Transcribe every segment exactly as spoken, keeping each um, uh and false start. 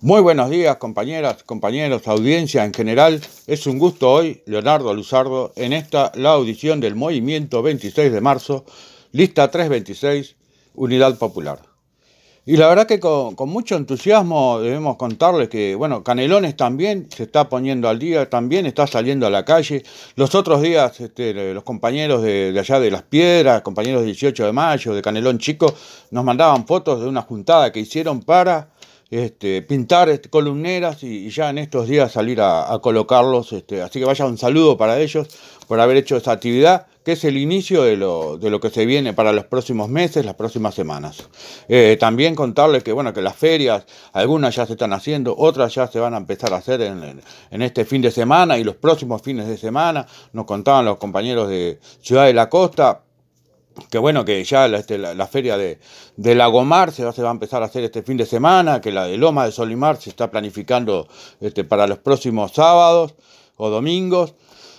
Muy buenos días, compañeras, compañeros, audiencia en general. Es un gusto hoy, Leonardo Luzardo, en esta, la audición del Movimiento veintiséis de marzo, lista trescientos veintiséis, Unidad Popular. Y la verdad que con, con mucho entusiasmo debemos contarles que, bueno, Canelones también se está poniendo al día, también está saliendo a la calle. Los otros días, este, los compañeros de, de allá de Las Piedras, compañeros de dieciocho de mayo, de Canelón Chico, nos mandaban fotos de una juntada que hicieron para este, pintar este, columneras y, y ya en estos días salir a, a colocarlos. Este, así que vaya un saludo para ellos por haber hecho esa actividad, que es el inicio de lo, de lo que se viene para los próximos meses, las próximas semanas. Eh, también contarles que, bueno, que las ferias, algunas ya se están haciendo, otras ya se van a empezar a hacer en, en, en este fin de semana y los próximos fines de semana. Nos contaban los compañeros de Ciudad de la Costa, que bueno, que ya la, este, la, la feria de, de Lagomar se va, se va a empezar a hacer este fin de semana, que la de Loma de Solimar se está planificando este, para los próximos sábados o domingos.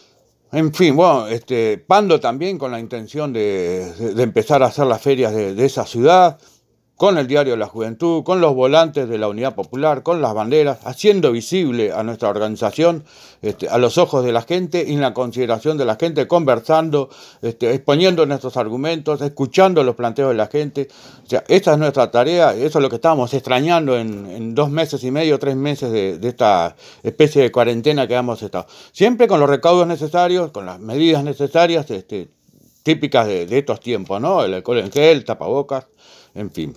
En fin, bueno, este, Pando también con la intención de, de, de empezar a hacer las ferias de, de esa ciudad, con el Diario de la Juventud, con los volantes de la Unidad Popular, con las banderas, haciendo visible a nuestra organización, este, a los ojos de la gente y en la consideración de la gente, conversando, este, exponiendo nuestros argumentos, escuchando los planteos de la gente. O sea, esa es nuestra tarea, eso es lo que estábamos extrañando en, en dos meses y medio, tres meses de, de esta especie de cuarentena que hemos estado. Siempre con los recaudos necesarios, con las medidas necesarias, este, típicas de, de estos tiempos, ¿no? El alcohol en gel, tapabocas, en fin.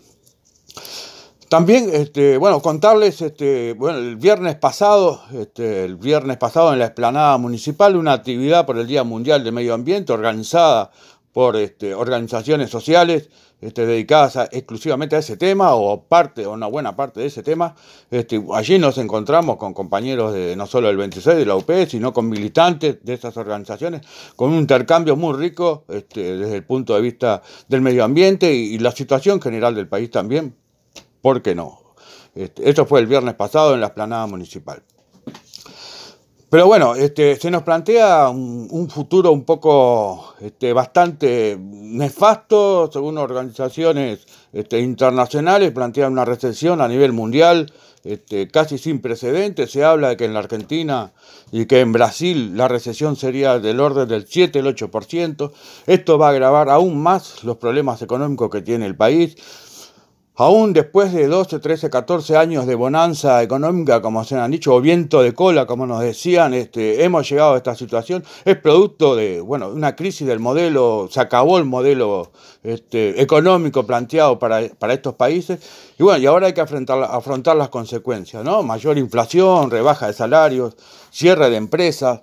También, este, bueno, contarles, este, bueno, el viernes pasado, este, el viernes pasado en la explanada municipal, una actividad por el Día Mundial del Medio Ambiente organizada por este, organizaciones sociales este, dedicadas a, exclusivamente a ese tema o parte, o una buena parte de ese tema. Este, allí nos encontramos con compañeros de no solo del veintiséis de la U P, sino con militantes de esas organizaciones, con un intercambio muy rico este, desde el punto de vista del medio ambiente y, y la situación general del país también. ¿Por qué no? Este, esto fue el viernes pasado en la explanada municipal. Pero bueno, este, se nos plantea un, un futuro un poco este, bastante nefasto, según organizaciones este, internacionales, plantean una recesión a nivel mundial este, casi sin precedentes. Se habla de que en la Argentina y que en Brasil la recesión sería del orden del siete, el ocho por ciento. Esto va a agravar aún más los problemas económicos que tiene el país. Aún después de doce, trece, catorce años de bonanza económica, como se han dicho, o viento de cola, como nos decían, este, hemos llegado a esta situación. Es producto de, bueno, una crisis del modelo, se acabó el modelo este, económico planteado para, para estos países. Y bueno, y ahora hay que afrontar, afrontar las consecuencias, ¿no? Mayor inflación, rebaja de salarios, cierre de empresas.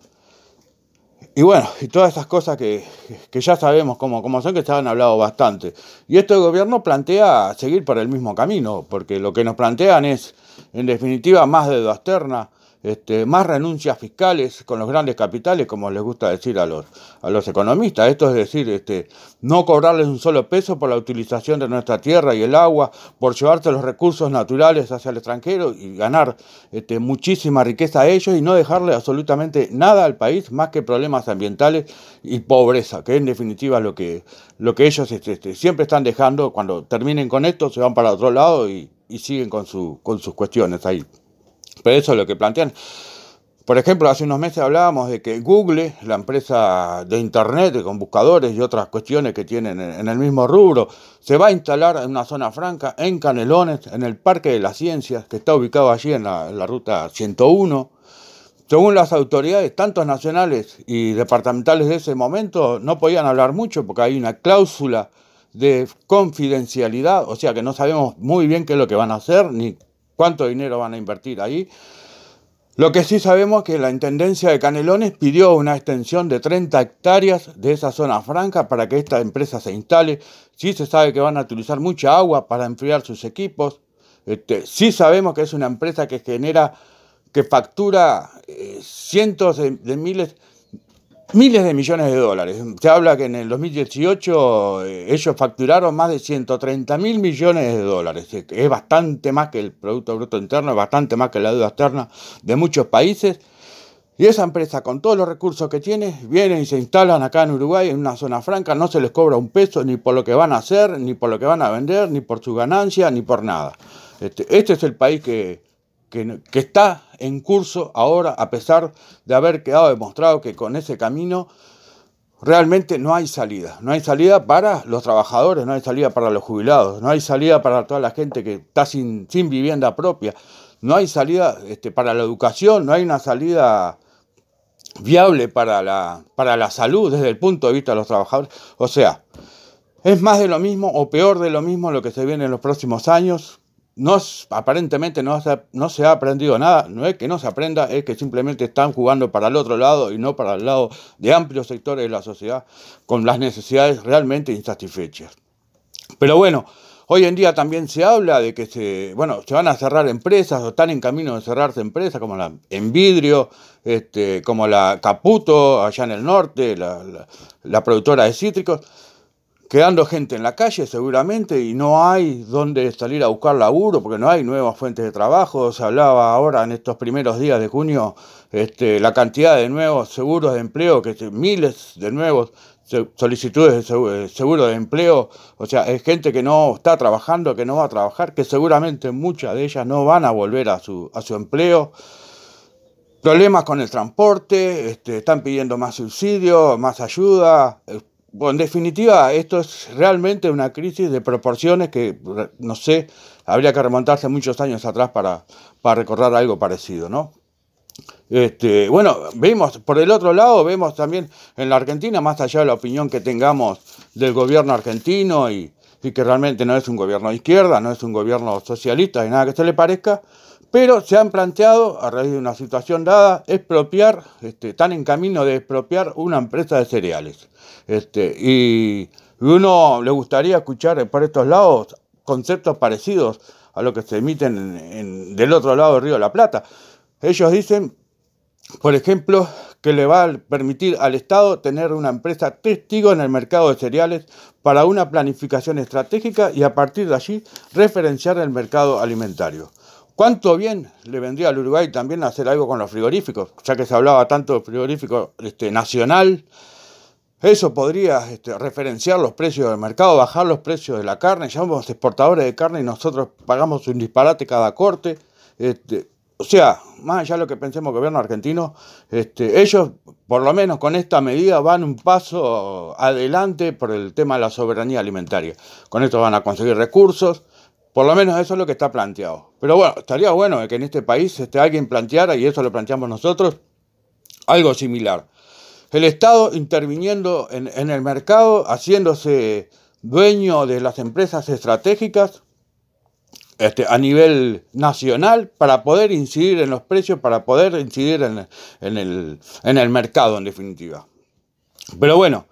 Y bueno, y todas esas cosas que, que ya sabemos cómo, cómo son, que se han hablado bastante. Y este gobierno plantea seguir por el mismo camino, porque lo que nos plantean es, en definitiva, más deuda externa, este, más renuncias fiscales con los grandes capitales, como les gusta decir a los, a los economistas. Esto es decir, este, no cobrarles un solo peso por la utilización de nuestra tierra y el agua, por llevarse los recursos naturales hacia el extranjero y ganar este, muchísima riqueza a ellos y no dejarle absolutamente nada al país más que problemas ambientales y pobreza, que en definitiva es lo que, lo que ellos este, este, siempre están dejando. Cuando terminen con esto se van para otro lado y, y siguen con, su, con sus cuestiones ahí. Pero eso es lo que plantean. Por ejemplo, hace unos meses hablábamos de que Google, la empresa de internet con buscadores y otras cuestiones que tienen en el mismo rubro, se va a instalar en una zona franca, en Canelones, en el Parque de las Ciencias, que está ubicado allí en la, en la ruta ciento uno. Según las autoridades, tanto nacionales y departamentales de ese momento, no podían hablar mucho porque hay una cláusula de confidencialidad, o sea que no sabemos muy bien qué es lo que van a hacer, ni cuánto dinero van a invertir ahí. Lo que sí sabemos es que la Intendencia de Canelones pidió una extensión de treinta hectáreas de esa zona franca para que esta empresa se instale. Sí se sabe que van a utilizar mucha agua para enfriar sus equipos. Este, sí sabemos que es una empresa que genera, que factura eh, cientos de, de miles, miles de millones de dólares. Se habla que en el dos mil dieciocho eh, ellos facturaron más de ciento treinta mil millones de dólares. Es bastante más que el Producto Bruto Interno, es bastante más que la deuda externa de muchos países. Y esa empresa, con todos los recursos que tiene, vienen y se instalan acá en Uruguay, en una zona franca, no se les cobra un peso ni por lo que van a hacer, ni por lo que van a vender, ni por su ganancia, ni por nada. Este, este es el país que, que, que está en curso ahora, a pesar de haber quedado demostrado que con ese camino realmente no hay salida. No hay salida para los trabajadores, no hay salida para los jubilados, no hay salida para toda la gente que está sin, sin vivienda propia, no hay salida este, para la educación, no hay una salida viable para la, para la salud desde el punto de vista de los trabajadores. O sea, es más de lo mismo o peor de lo mismo lo que se viene en los próximos años. No, aparentemente no se, no se ha aprendido nada. No es que no se aprenda, es que simplemente están jugando para el otro lado y no para el lado de amplios sectores de la sociedad con las necesidades realmente insatisfechas. Pero bueno, hoy en día también se habla de que se, bueno, se van a cerrar empresas o están en camino de cerrarse empresas como la Envidrio, este, como la Caputo allá en el norte, la, la, la productora de cítricos, quedando gente en la calle seguramente y no hay dónde salir a buscar laburo porque no hay nuevas fuentes de trabajo. Se hablaba ahora en estos primeros días de junio este, la cantidad de nuevos seguros de empleo, que miles de nuevos solicitudes de seguro de empleo, o sea, es gente que no está trabajando, que no va a trabajar, que seguramente muchas de ellas no van a volver a su, a su empleo. Problemas con el transporte, este, están pidiendo más subsidio, más ayuda. Bueno, en definitiva, esto es realmente una crisis de proporciones que, no sé, habría que remontarse muchos años atrás para, para recordar algo parecido, ¿no? Este, bueno, vemos, por el otro lado, vemos también en la Argentina, más allá de la opinión que tengamos del gobierno argentino y, y que realmente no es un gobierno de izquierda, no es un gobierno socialista y nada que se le parezca, pero se han planteado, a raíz de una situación dada, expropiar, este, están en camino de expropiar una empresa de cereales. Este, y uno le gustaría escuchar por estos lados conceptos parecidos a lo que se emiten en, en, del otro lado del Río de la Plata. Ellos dicen, por ejemplo, que le va a permitir al Estado tener una empresa testigo en el mercado de cereales para una planificación estratégica y a partir de allí referenciar el mercado alimentario. ¿Cuánto bien le vendría al Uruguay también hacer algo con los frigoríficos? Ya que se hablaba tanto de frigorífico este, nacional, eso podría este, referenciar los precios del mercado, bajar los precios de la carne. Ya somos exportadores de carne y nosotros pagamos un disparate cada corte. Este, o sea, más allá de lo que pensemos el gobierno argentino, este, ellos, por lo menos con esta medida, van un paso adelante por el tema de la soberanía alimentaria. Con esto van a conseguir recursos. Por lo menos eso es lo que está planteado. Pero bueno, estaría bueno que en este país este, alguien planteara, y eso lo planteamos nosotros, algo similar. El Estado interviniendo en, en el mercado, haciéndose dueño de las empresas estratégicas este, a nivel nacional para poder incidir en los precios, para poder incidir en, en, el, en el mercado en definitiva. Pero bueno,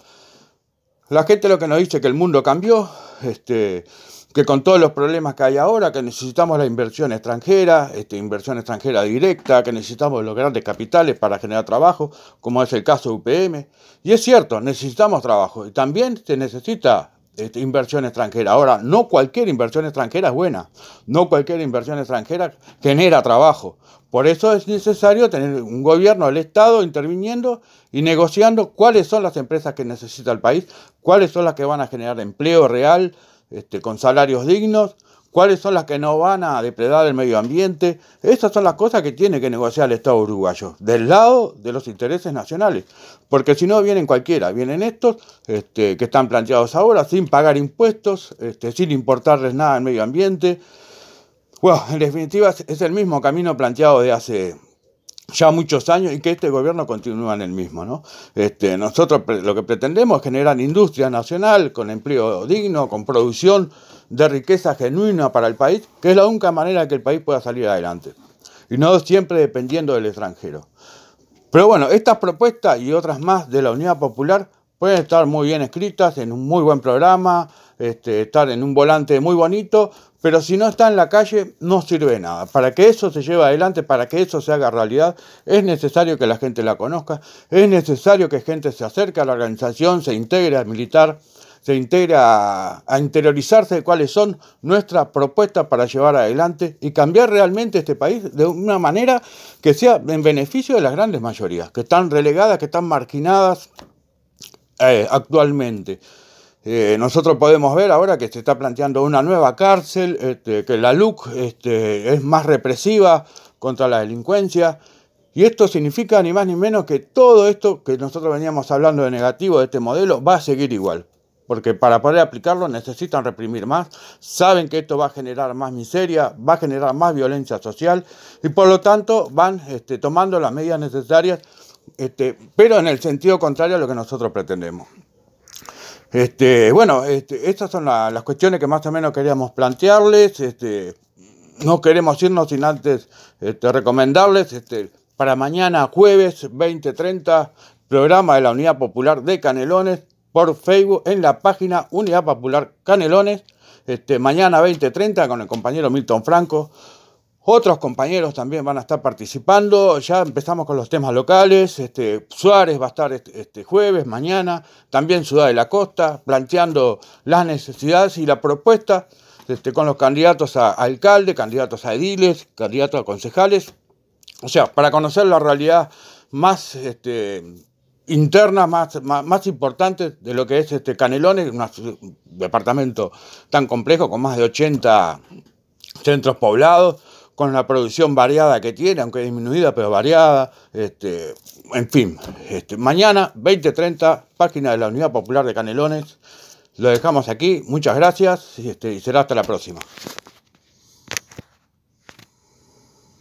la gente lo que nos dice que el mundo cambió, este... que con todos los problemas que hay ahora, que necesitamos la inversión extranjera, este, inversión extranjera directa, que necesitamos los grandes capitales para generar trabajo, como es el caso de U P M. Y es cierto, necesitamos trabajo y también se necesita este, inversión extranjera. Ahora, no cualquier inversión extranjera es buena, no cualquier inversión extranjera genera trabajo. Por eso es necesario tener un gobierno, el Estado, interviniendo y negociando cuáles son las empresas que necesita el país, cuáles son las que van a generar empleo real, Este, con salarios dignos, cuáles son las que no van a depredar el medio ambiente. Esas son las cosas que tiene que negociar el Estado uruguayo, del lado de los intereses nacionales, porque si no vienen cualquiera, vienen estos este, que están planteados ahora, sin pagar impuestos, este, sin importarles nada al medio ambiente. Bueno, en definitiva es el mismo camino planteado de hace ya muchos años y que este gobierno continúa en el mismo, ¿no? Este, nosotros lo que pretendemos es generar industria nacional con empleo digno, con producción de riqueza genuina para el país, que es la única manera que el país pueda salir adelante, y no siempre dependiendo del extranjero. Pero bueno, estas propuestas y otras más de la Unidad Popular pueden estar muy bien escritas en un muy buen programa, este, estar en un volante muy bonito, pero si no está en la calle no sirve de nada. Para que eso se lleve adelante, para que eso se haga realidad, es necesario que la gente la conozca, es necesario que gente se acerque a la organización, se integre al militar, se integre a, a interiorizarse de cuáles son nuestras propuestas para llevar adelante y cambiar realmente este país de una manera que sea en beneficio de las grandes mayorías, que están relegadas, que están marginadas eh, actualmente. Eh, nosotros podemos ver ahora que se está planteando una nueva cárcel, este, que la L U C este, es más represiva contra la delincuencia. Y esto significa ni más ni menos que todo esto que nosotros veníamos hablando de negativo de este modelo va a seguir igual. Porque para poder aplicarlo necesitan reprimir más, saben que esto va a generar más miseria, va a generar más violencia social y por lo tanto van este, tomando las medidas necesarias, este, pero en el sentido contrario a lo que nosotros pretendemos. Este, bueno, este, estas son la, las cuestiones que más o menos queríamos plantearles. Este, no queremos irnos sin antes este, recomendarles este, para mañana jueves veinte treinta, programa de la Unidad Popular de Canelones, por Facebook en la página Unidad Popular Canelones, este, mañana veinte treinta con el compañero Milton Franco. Otros compañeros también van a estar participando. Ya empezamos con los temas locales. Este, Suárez va a estar este, este jueves, mañana. También Ciudad de la Costa, planteando las necesidades y la propuesta este, con los candidatos a alcalde, candidatos a ediles, candidatos a concejales. O sea, para conocer la realidad más Este, internas más, más, más importantes de lo que es este Canelones, un departamento tan complejo con más de ochenta centros poblados, con la producción variada que tiene, aunque disminuida, pero variada. Este, en fin, este, mañana veinte treinta, página de la Unidad Popular de Canelones. Lo dejamos aquí, muchas gracias y, este, y será hasta la próxima.